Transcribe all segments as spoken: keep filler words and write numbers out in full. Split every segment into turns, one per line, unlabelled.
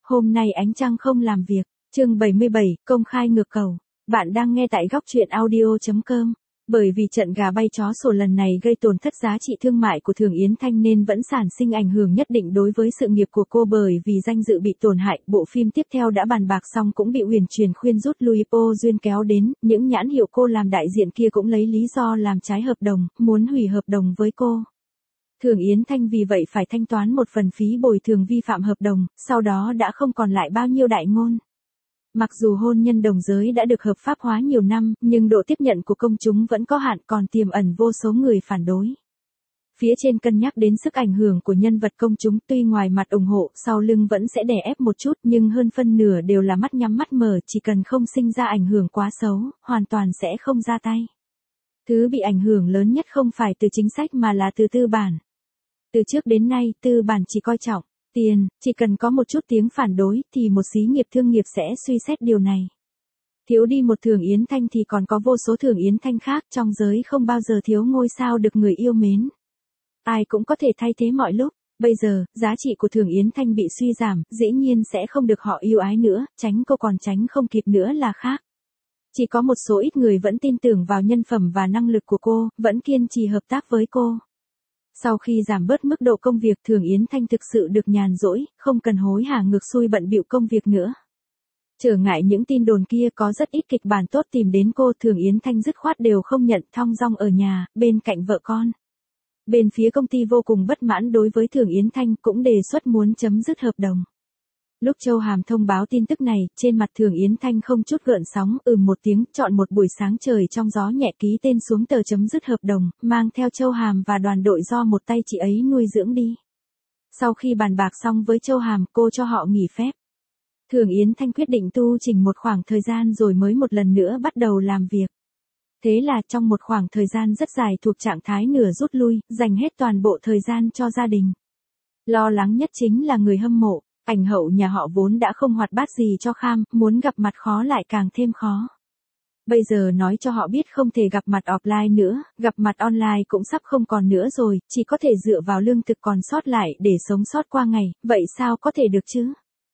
Hôm nay ánh trăng không làm việc, chương bảy mươi bảy, công khai ngược cầu. Bạn đang nghe tại góc truyện audio chấm com. Bởi vì trận gà bay chó sổ lần này gây tổn thất giá trị thương mại của Thường Yến Thanh nên vẫn sản sinh ảnh hưởng nhất định đối với sự nghiệp của cô, bởi vì danh dự bị tổn hại. Bộ phim tiếp theo đã bàn bạc xong cũng bị Uyển Truyền khuyên rút lui, ô duyên kéo đến, những nhãn hiệu cô làm đại diện kia cũng lấy lý do làm trái hợp đồng, muốn hủy hợp đồng với cô. Thường Yến Thanh vì vậy phải thanh toán một phần phí bồi thường vi phạm hợp đồng, sau đó đã không còn lại bao nhiêu đại ngôn. Mặc dù hôn nhân đồng giới đã được hợp pháp hóa nhiều năm, nhưng độ tiếp nhận của công chúng vẫn có hạn, còn tiềm ẩn vô số người phản đối. Phía trên cân nhắc đến sức ảnh hưởng của nhân vật công chúng, tuy ngoài mặt ủng hộ, sau lưng vẫn sẽ đè ép một chút, nhưng hơn phân nửa đều là mắt nhắm mắt mở, chỉ cần không sinh ra ảnh hưởng quá xấu, hoàn toàn sẽ không ra tay. Thứ bị ảnh hưởng lớn nhất không phải từ chính sách mà là từ tư bản. Từ trước đến nay, tư bản chỉ coi trọng tiền, chỉ cần có một chút tiếng phản đối thì một xí nghiệp thương nghiệp sẽ suy xét điều này. Thiếu đi một Thường Yến Thanh thì còn có vô số Thường Yến Thanh khác, trong giới không bao giờ thiếu ngôi sao được người yêu mến. Ai cũng có thể thay thế mọi lúc, bây giờ, giá trị của Thường Yến Thanh bị suy giảm, dĩ nhiên sẽ không được họ yêu ái nữa, tránh cô còn tránh không kịp nữa là khác. Chỉ có một số ít người vẫn tin tưởng vào nhân phẩm và năng lực của cô, vẫn kiên trì hợp tác với cô. Sau khi giảm bớt mức độ công việc, Thường Yến Thanh thực sự được nhàn rỗi, không cần hối hả ngược xuôi bận bịu công việc nữa. Trở ngại những tin đồn kia, có rất ít kịch bản tốt tìm đến cô, Thường Yến Thanh dứt khoát đều không nhận, thong dong ở nhà, bên cạnh vợ con. Bên phía công ty vô cùng bất mãn đối với Thường Yến Thanh, cũng đề xuất muốn chấm dứt hợp đồng. Lúc Châu Hàm thông báo tin tức này, trên mặt Thường Yến Thanh không chút gợn sóng, ừm một tiếng, chọn một buổi sáng trời trong gió nhẹ ký tên xuống tờ chấm dứt hợp đồng, mang theo Châu Hàm và đoàn đội do một tay chị ấy nuôi dưỡng đi. Sau khi bàn bạc xong với Châu Hàm, cô cho họ nghỉ phép. Thường Yến Thanh quyết định tu chỉnh một khoảng thời gian rồi mới một lần nữa bắt đầu làm việc. Thế là trong một khoảng thời gian rất dài thuộc trạng thái nửa rút lui, dành hết toàn bộ thời gian cho gia đình. Lo lắng nhất chính là người hâm mộ. Ảnh hậu nhà họ vốn đã không hoạt bát gì cho kham, muốn gặp mặt khó lại càng thêm khó. Bây giờ nói cho họ biết không thể gặp mặt offline nữa, gặp mặt online cũng sắp không còn nữa rồi, chỉ có thể dựa vào lương thực còn sót lại để sống sót qua ngày, vậy sao có thể được chứ?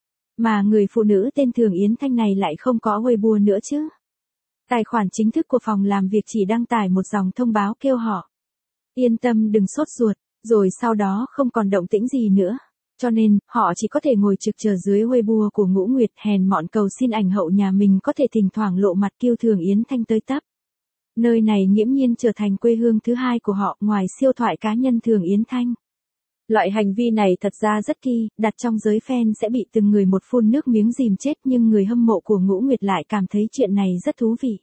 Mà người phụ nữ tên Thường Yến Thanh này lại không có Weibo nữa chứ? Tài khoản chính thức của phòng làm việc chỉ đăng tải một dòng thông báo kêu họ yên tâm đừng sốt ruột, rồi sau đó không còn động tĩnh gì nữa. Cho nên, họ chỉ có thể ngồi trực chờ dưới Weibo của Ngũ Nguyệt, hèn mọn cầu xin ảnh hậu nhà mình có thể thỉnh thoảng lộ mặt kêu Thường Yến Thanh tới tấp. Nơi này nghiễm nhiên trở thành quê hương thứ hai của họ, ngoài siêu thoại cá nhân Thường Yến Thanh. Loại hành vi này thật ra rất kỳ, đặt trong giới fan sẽ bị từng người một phun nước miếng dìm chết, nhưng người hâm mộ của Ngũ Nguyệt lại cảm thấy chuyện này rất thú vị.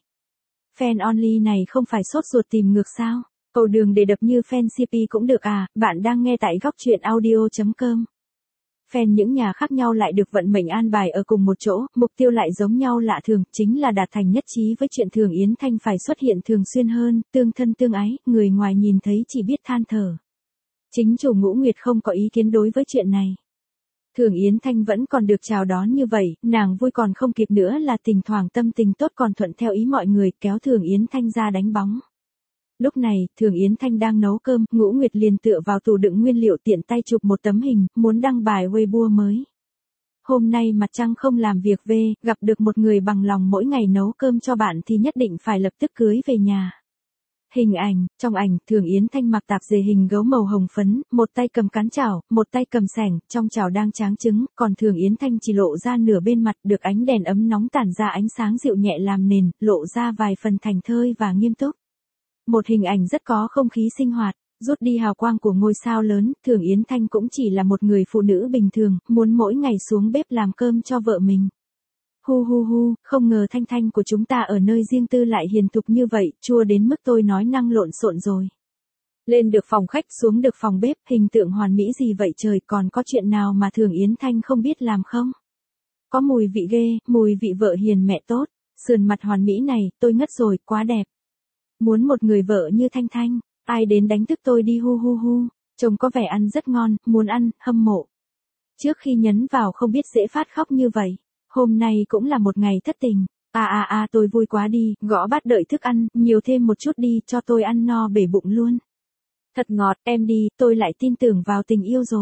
Fan only này không phải sốt ruột tìm ngược sao? Cầu đường để đập như fan xê pê cũng được à? Bạn đang nghe tại góc truyện audio chấm com. Fan những nhà khác nhau lại được vận mệnh an bài ở cùng một chỗ, mục tiêu lại giống nhau lạ thường, chính là đạt thành nhất trí với chuyện Thường Yến Thanh phải xuất hiện thường xuyên hơn, tương thân tương ái, người ngoài nhìn thấy chỉ biết than thở. Chính chủ Ngũ Nguyệt không có ý kiến đối với chuyện này. Thường Yến Thanh vẫn còn được chào đón như vậy, nàng vui còn không kịp nữa là thỉnh thoảng tâm tình tốt còn thuận theo ý mọi người, kéo Thường Yến Thanh ra đánh bóng. Lúc này, Thường Yến Thanh đang nấu cơm, Ngũ Nguyệt liền tựa vào tủ đựng nguyên liệu tiện tay chụp một tấm hình, muốn đăng bài Weibo mới. Hôm nay mặt trăng không làm việc về, gặp được một người bằng lòng mỗi ngày nấu cơm cho bạn thì nhất định phải lập tức cưới về nhà. Hình ảnh, trong ảnh, Thường Yến Thanh mặc tạp dề hình gấu màu hồng phấn, một tay cầm cán chảo, một tay cầm xẻng, trong chảo đang tráng trứng, còn Thường Yến Thanh chỉ lộ ra nửa bên mặt, được ánh đèn ấm nóng tản ra ánh sáng dịu nhẹ làm nền, lộ ra vài phần thành thơi và nghiêm túc. Một hình ảnh rất có không khí sinh hoạt, rút đi hào quang của ngôi sao lớn, Thường Yến Thanh cũng chỉ là một người phụ nữ bình thường, muốn mỗi ngày xuống bếp làm cơm cho vợ mình. Hu hu hu, không ngờ Thanh Thanh của chúng ta ở nơi riêng tư lại hiền thục như vậy, chua đến mức tôi nói năng lộn xộn rồi. Lên được phòng khách, xuống được phòng bếp, hình tượng hoàn mỹ gì vậy trời, còn có chuyện nào mà Thường Yến Thanh không biết làm không? Có mùi vị ghê, mùi vị vợ hiền mẹ tốt, sườn mặt hoàn mỹ này, tôi ngất rồi, quá đẹp. Muốn một người vợ như Thanh Thanh, ai đến đánh thức tôi đi hu hu hu, chồng có vẻ ăn rất ngon, muốn ăn, hâm mộ. Trước khi nhấn vào không biết dễ phát khóc như vậy, hôm nay cũng là một ngày thất tình, à à à tôi vui quá đi, gõ bát đợi thức ăn, nhiều thêm một chút đi, cho tôi ăn no bể bụng luôn. Thật ngọt, em đi, tôi lại tin tưởng vào tình yêu rồi.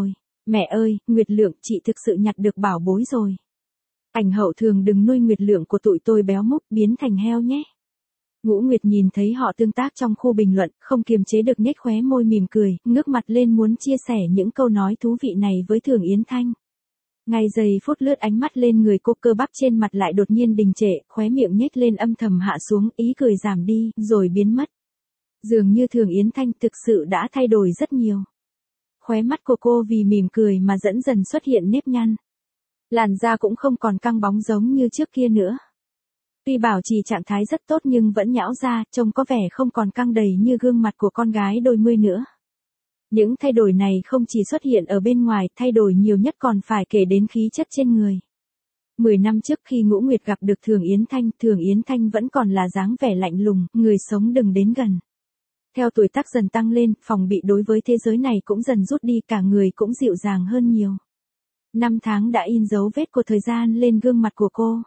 Mẹ ơi, Nguyệt Lượng, chị thực sự nhặt được bảo bối rồi. Ảnh Hậu thường đừng nuôi Nguyệt Lượng của tụi tôi béo múc biến thành heo nhé. Ngũ Nguyệt nhìn thấy họ tương tác trong khu bình luận, không kiềm chế được nhếch khóe môi mỉm cười, ngước mặt lên muốn chia sẻ những câu nói thú vị này với Thường Yến Thanh. Ngay giây phút lướt ánh mắt lên người cô, cơ bắp trên mặt lại đột nhiên đình trệ, khóe miệng nhếch lên âm thầm hạ xuống, ý cười giảm đi, rồi biến mất. Dường như Thường Yến Thanh thực sự đã thay đổi rất nhiều. Khóe mắt của cô vì mỉm cười mà dần dần xuất hiện nếp nhăn. Làn da cũng không còn căng bóng giống như trước kia nữa. Tuy bảo trì trạng thái rất tốt nhưng vẫn nhão ra, trông có vẻ không còn căng đầy như gương mặt của con gái đôi mươi nữa. Những thay đổi này không chỉ xuất hiện ở bên ngoài, thay đổi nhiều nhất còn phải kể đến khí chất trên người. Mười năm trước khi Ngũ Nguyệt gặp được Thường Yến Thanh, Thường Yến Thanh vẫn còn là dáng vẻ lạnh lùng, người sống đừng đến gần. Theo tuổi tác dần tăng lên, phòng bị đối với thế giới này cũng dần rút đi, cả người cũng dịu dàng hơn nhiều. Năm tháng đã in dấu vết của thời gian lên gương mặt của cô.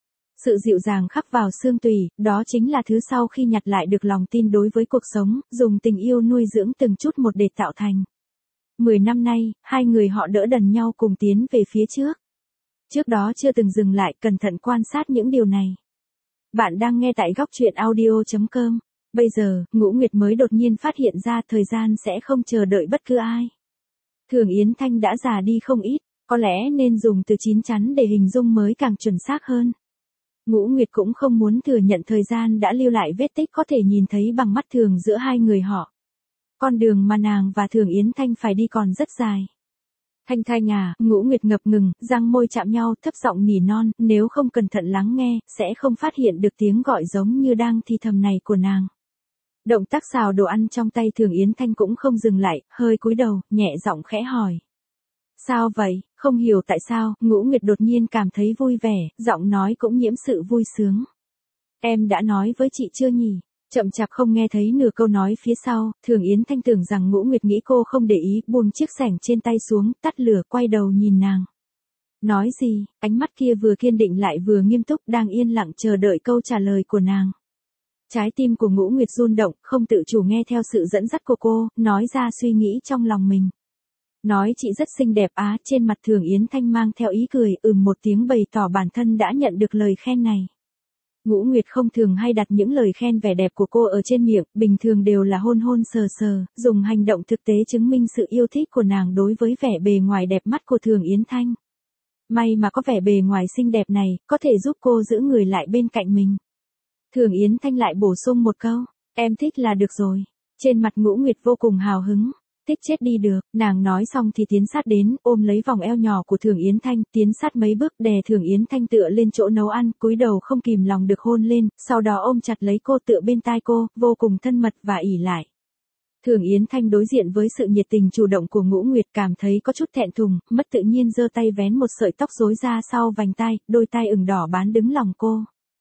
Sự dịu dàng khắc vào xương tủy, đó chính là thứ sau khi nhặt lại được lòng tin đối với cuộc sống, dùng tình yêu nuôi dưỡng từng chút một để tạo thành. Mười năm nay, hai người họ đỡ đần nhau cùng tiến về phía trước. Trước đó chưa từng dừng lại, cẩn thận quan sát những điều này. Bạn đang nghe tại góc truyện audio chấm com. Bây giờ, Ngũ Nguyệt mới đột nhiên phát hiện ra thời gian sẽ không chờ đợi bất cứ ai. Thường Yến Thanh đã già đi không ít, có lẽ nên dùng từ chín chắn để hình dung mới càng chuẩn xác hơn. Ngũ Nguyệt cũng không muốn thừa nhận thời gian đã lưu lại vết tích có thể nhìn thấy bằng mắt thường giữa hai người họ. Con đường mà nàng và Thường Yến Thanh phải đi còn rất dài. Thanh Thanh à, Ngũ Nguyệt ngập ngừng, răng môi chạm nhau, thấp giọng nỉ non, nếu không cẩn thận lắng nghe, sẽ không phát hiện được tiếng gọi giống như đang thì thầm này của nàng. Động tác xào đồ ăn trong tay Thường Yến Thanh cũng không dừng lại, hơi cúi đầu, nhẹ giọng khẽ hỏi. Sao vậy, không hiểu tại sao, Ngũ Nguyệt đột nhiên cảm thấy vui vẻ, giọng nói cũng nhiễm sự vui sướng. Em đã nói với chị chưa nhỉ? Chậm chạp không nghe thấy nửa câu nói phía sau, Thường Yến Thanh tưởng rằng Ngũ Nguyệt nghĩ cô không để ý, buông chiếc sẻng trên tay xuống, tắt lửa, quay đầu nhìn nàng. Nói gì, ánh mắt kia vừa kiên định lại vừa nghiêm túc, đang yên lặng chờ đợi câu trả lời của nàng. Trái tim của Ngũ Nguyệt run động, không tự chủ nghe theo sự dẫn dắt của cô, nói ra suy nghĩ trong lòng mình. Nói chị rất xinh đẹp á, trên mặt Thường Yến Thanh mang theo ý cười, ừm một tiếng bày tỏ bản thân đã nhận được lời khen này. Ngũ Nguyệt không thường hay đặt những lời khen vẻ đẹp của cô ở trên miệng, bình thường đều là hôn hôn sờ sờ, dùng hành động thực tế chứng minh sự yêu thích của nàng đối với vẻ bề ngoài đẹp mắt của Thường Yến Thanh. May mà có vẻ bề ngoài xinh đẹp này, có thể giúp cô giữ người lại bên cạnh mình. Thường Yến Thanh lại bổ sung một câu, em thích là được rồi. Trên mặt Ngũ Nguyệt vô cùng hào hứng. Thích chết đi được, nàng nói xong thì tiến sát đến, ôm lấy vòng eo nhỏ của Thường Yến Thanh, tiến sát mấy bước đè Thường Yến Thanh tựa lên chỗ nấu ăn, cúi đầu không kìm lòng được hôn lên, sau đó ôm chặt lấy cô tựa bên tai cô, vô cùng thân mật và ỉ lại. Thường Yến Thanh đối diện với sự nhiệt tình chủ động của Ngũ Nguyệt cảm thấy có chút thẹn thùng, mất tự nhiên giơ tay vén một sợi tóc rối ra sau vành tai, đôi tai ửng đỏ bán đứng lòng cô.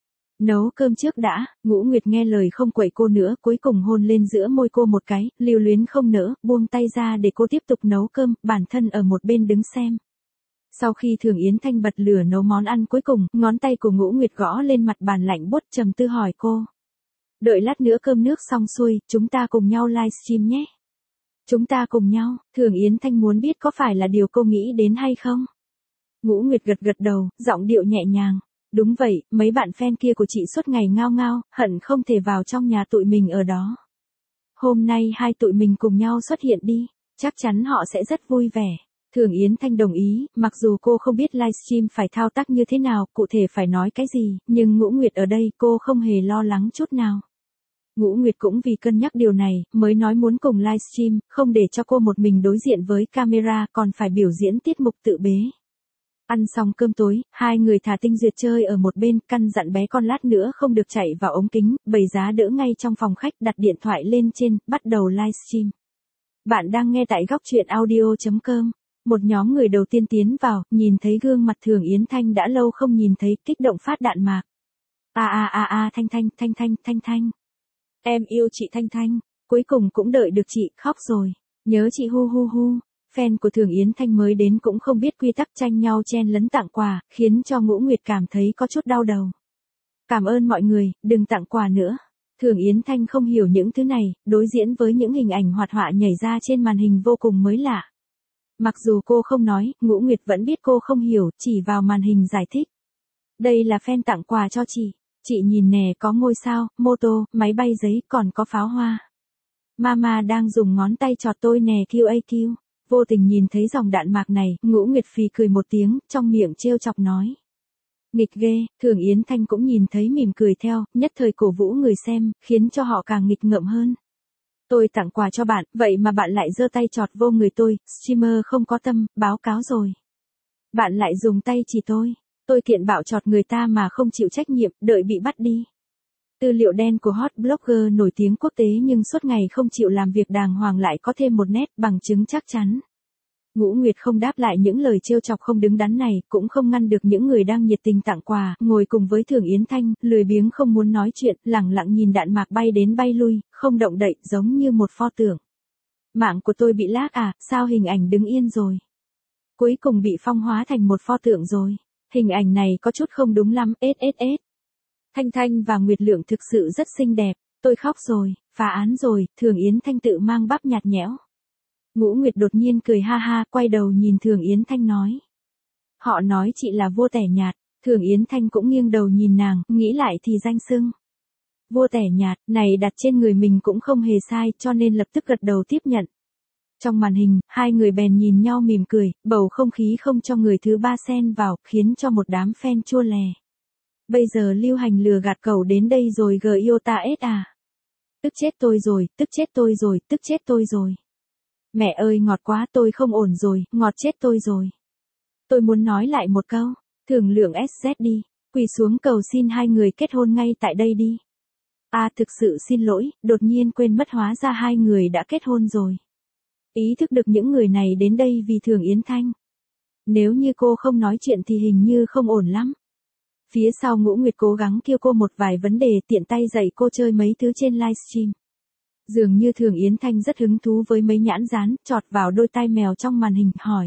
Nấu cơm trước đã, Ngũ Nguyệt nghe lời không quậy cô nữa, cuối cùng hôn lên giữa môi cô một cái, lưu luyến không nỡ, buông tay ra để cô tiếp tục nấu cơm, bản thân ở một bên đứng xem. Sau khi Thường Yến Thanh bật lửa nấu món ăn cuối cùng, ngón tay của Ngũ Nguyệt gõ lên mặt bàn lạnh buốt, trầm tư hỏi cô. Đợi lát nữa cơm nước xong xuôi, chúng ta cùng nhau livestream nhé. Chúng ta cùng nhau, Thường Yến Thanh muốn biết có phải là điều cô nghĩ đến hay không? Ngũ Nguyệt gật gật đầu, giọng điệu nhẹ nhàng. Đúng vậy, mấy bạn fan kia của chị suốt ngày ngao ngao, hận không thể vào trong nhà tụi mình ở đó. Hôm nay hai tụi mình cùng nhau xuất hiện đi, chắc chắn họ sẽ rất vui vẻ. Thường Yến Thanh đồng ý, mặc dù cô không biết livestream phải thao tác như thế nào, cụ thể phải nói cái gì, nhưng Ngũ Nguyệt ở đây cô không hề lo lắng chút nào. Ngũ Nguyệt cũng vì cân nhắc điều này, mới nói muốn cùng livestream, không để cho cô một mình đối diện với camera, còn phải biểu diễn tiết mục tự bế. Ăn xong cơm tối, hai người thả Tinh Duyệt chơi ở một bên, căn dặn bé con lát nữa không được chạy vào ống kính, bày giá đỡ ngay trong phòng khách, đặt điện thoại lên trên, bắt đầu livestream. Bạn đang nghe tại góc truyện audio chấm com. Một nhóm người đầu tiên tiến vào, nhìn thấy gương mặt Thường Yến Thanh đã lâu không nhìn thấy, kích động phát đạn mạc. A a a a Thanh Thanh, Thanh Thanh, Thanh Thanh. Em yêu chị Thanh Thanh, cuối cùng cũng đợi được chị, khóc rồi. Nhớ chị hu hu hu. Fan của Thường Yến Thanh mới đến cũng không biết quy tắc tranh nhau chen lấn tặng quà, khiến cho Ngũ Nguyệt cảm thấy có chút đau đầu. Cảm ơn mọi người, đừng tặng quà nữa. Thường Yến Thanh không hiểu những thứ này, đối diễn với những hình ảnh hoạt họa nhảy ra trên màn hình vô cùng mới lạ. Mặc dù cô không nói, Ngũ Nguyệt vẫn biết cô không hiểu, chỉ vào màn hình giải thích. Đây là fan tặng quà cho chị. Chị nhìn nè, có ngôi sao, mô tô, máy bay giấy, còn có pháo hoa. Mama đang dùng ngón tay chọt tôi nè quy a quy. Vô tình nhìn thấy dòng đạn mạc này, Ngũ Nguyệt phì cười một tiếng, trong miệng trêu chọc nói. Nghịch ghê, Thường Yến Thanh cũng nhìn thấy mỉm cười theo, nhất thời cổ vũ người xem, khiến cho họ càng nghịch ngợm hơn. Tôi tặng quà cho bạn, vậy mà bạn lại giơ tay chọt vô người tôi, streamer không có tâm, báo cáo rồi. Bạn lại dùng tay chỉ tôi. Tôi kiện bạo chọt người ta mà không chịu trách nhiệm, đợi bị bắt đi. Tư liệu đen của hot blogger nổi tiếng quốc tế nhưng suốt ngày không chịu làm việc đàng hoàng lại có thêm một nét bằng chứng chắc chắn. Ngũ Nguyệt không đáp lại những lời trêu chọc không đứng đắn này, cũng không ngăn được những người đang nhiệt tình tặng quà, ngồi cùng với Thường Yến Thanh, lười biếng không muốn nói chuyện, lẳng lặng nhìn đạn mạc bay đến bay lui, không động đậy, giống như một pho tượng. Mạng của tôi bị lag à, sao hình ảnh đứng yên rồi? Cuối cùng bị phong hóa thành một pho tượng rồi. Hình ảnh này có chút không đúng lắm, ét ét ét. Thanh Thanh và Nguyệt Lượng thực sự rất xinh đẹp, tôi khóc rồi, phá án rồi, Thường Yến Thanh tự mang bắp nhạt nhẽo. Ngũ Nguyệt đột nhiên cười ha ha, quay đầu nhìn Thường Yến Thanh nói. Họ nói chị là vua tẻ nhạt, Thường Yến Thanh cũng nghiêng đầu nhìn nàng, nghĩ lại thì danh xưng. Vua tẻ nhạt, này đặt trên người mình cũng không hề sai, cho nên lập tức gật đầu tiếp nhận. Trong màn hình, hai người bèn nhìn nhau mỉm cười, bầu không khí không cho người thứ ba xen vào, khiến cho một đám fan chua lè. Bây giờ lưu hành lừa gạt cậu đến đây rồi gờ yêu ta ết à. Tức chết tôi rồi, tức chết tôi rồi, tức chết tôi rồi. Mẹ ơi ngọt quá, tôi không ổn rồi, ngọt chết tôi rồi. Tôi muốn nói lại một câu, Thường Lượng ét dét đi, quỳ xuống cầu xin hai người kết hôn ngay tại đây đi. À thực sự xin lỗi, đột nhiên quên mất hóa ra hai người đã kết hôn rồi. Ý thức được những người này đến đây vì Thường Yến Thanh. Nếu như cô không nói chuyện thì hình như không ổn lắm. Phía sau Ngũ Nguyệt cố gắng kêu cô một vài vấn đề, tiện tay dạy cô chơi mấy thứ trên livestream. Dường như Thường Yến Thanh rất hứng thú với mấy nhãn dán, chọt vào đôi tai mèo trong màn hình, hỏi.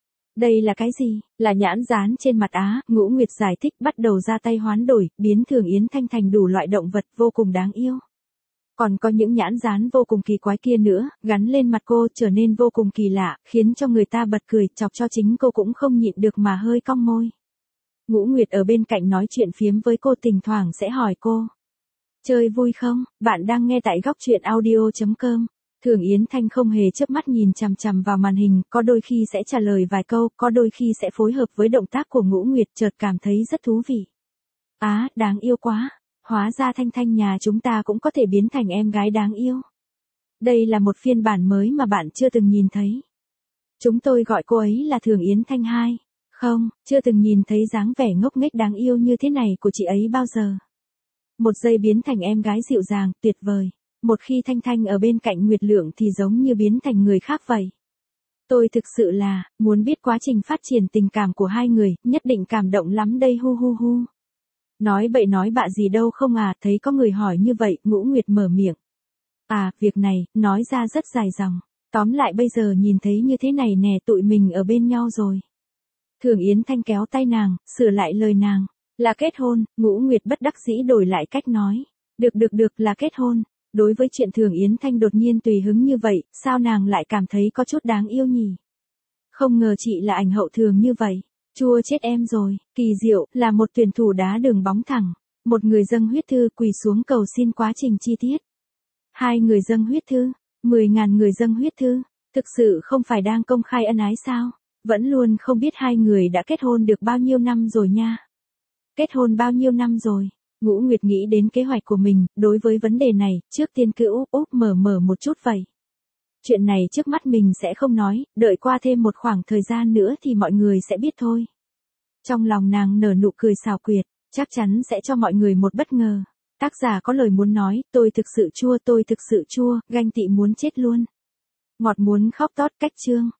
Đây là cái gì? Là nhãn dán trên mặt á, Ngũ Nguyệt giải thích, bắt đầu ra tay hoán đổi, biến Thường Yến Thanh thành đủ loại động vật vô cùng đáng yêu. Còn có những nhãn dán vô cùng kỳ quái kia nữa, gắn lên mặt cô trở nên vô cùng kỳ lạ, khiến cho người ta bật cười, chọc cho chính cô cũng không nhịn được mà hơi cong môi. Ngũ Nguyệt ở bên cạnh nói chuyện phiếm với cô, thỉnh thoảng sẽ hỏi cô. Chơi vui không? Bạn đang nghe tại góc truyện audio chấm com. Thường Yến Thanh không hề chớp mắt nhìn chằm chằm vào màn hình, có đôi khi sẽ trả lời vài câu, có đôi khi sẽ phối hợp với động tác của Ngũ Nguyệt, chợt cảm thấy rất thú vị. Á, đáng yêu quá. Hóa ra Thanh Thanh nhà chúng ta cũng có thể biến thành em gái đáng yêu. Đây là một phiên bản mới mà bạn chưa từng nhìn thấy. Chúng tôi gọi cô ấy là Thường Yến Thanh hai. Không, chưa từng nhìn thấy dáng vẻ ngốc nghếch đáng yêu như thế này của chị ấy bao giờ. Một giây biến thành em gái dịu dàng, tuyệt vời. Một khi Thanh Thanh ở bên cạnh Nguyệt Lượng thì giống như biến thành người khác vậy. Tôi thực sự là, muốn biết quá trình phát triển tình cảm của hai người, nhất định cảm động lắm đây hu hu hu. Nói bậy nói bạ gì đâu không à, thấy có người hỏi như vậy, Ngũ Nguyệt mở miệng. À, việc này, nói ra rất dài dòng. Tóm lại bây giờ nhìn thấy như thế này nè, tụi mình ở bên nhau rồi. Thường Yến Thanh kéo tay nàng, sửa lại lời nàng. Là kết hôn, Ngũ Nguyệt bất đắc dĩ đổi lại cách nói. Được được được, là kết hôn. Đối với chuyện Thường Yến Thanh đột nhiên tùy hứng như vậy, sao nàng lại cảm thấy có chút đáng yêu nhỉ? Không ngờ chị là ảnh hậu thường như vậy. Chua chết em rồi, kỳ diệu, là một tuyển thủ đá đường bóng thẳng. Một người dâng huyết thư quỳ xuống cầu xin quá trình chi tiết. Hai người dâng huyết thư, mười ngàn người dâng huyết thư. Thực sự không phải đang công khai ân ái sao? Vẫn luôn không biết hai người đã kết hôn được bao nhiêu năm rồi nha. Kết hôn bao nhiêu năm rồi? Ngũ Nguyệt nghĩ đến kế hoạch của mình, đối với vấn đề này, trước tiên cứ úp úp mở mở một chút vậy. Chuyện này trước mắt mình sẽ không nói, đợi qua thêm một khoảng thời gian nữa thì mọi người sẽ biết thôi. Trong lòng nàng nở nụ cười xảo quyệt, chắc chắn sẽ cho mọi người một bất ngờ. Tác giả có lời muốn nói, tôi thực sự chua, tôi thực sự chua, ganh tị muốn chết luôn. Ngọt muốn khóc tót cách chương.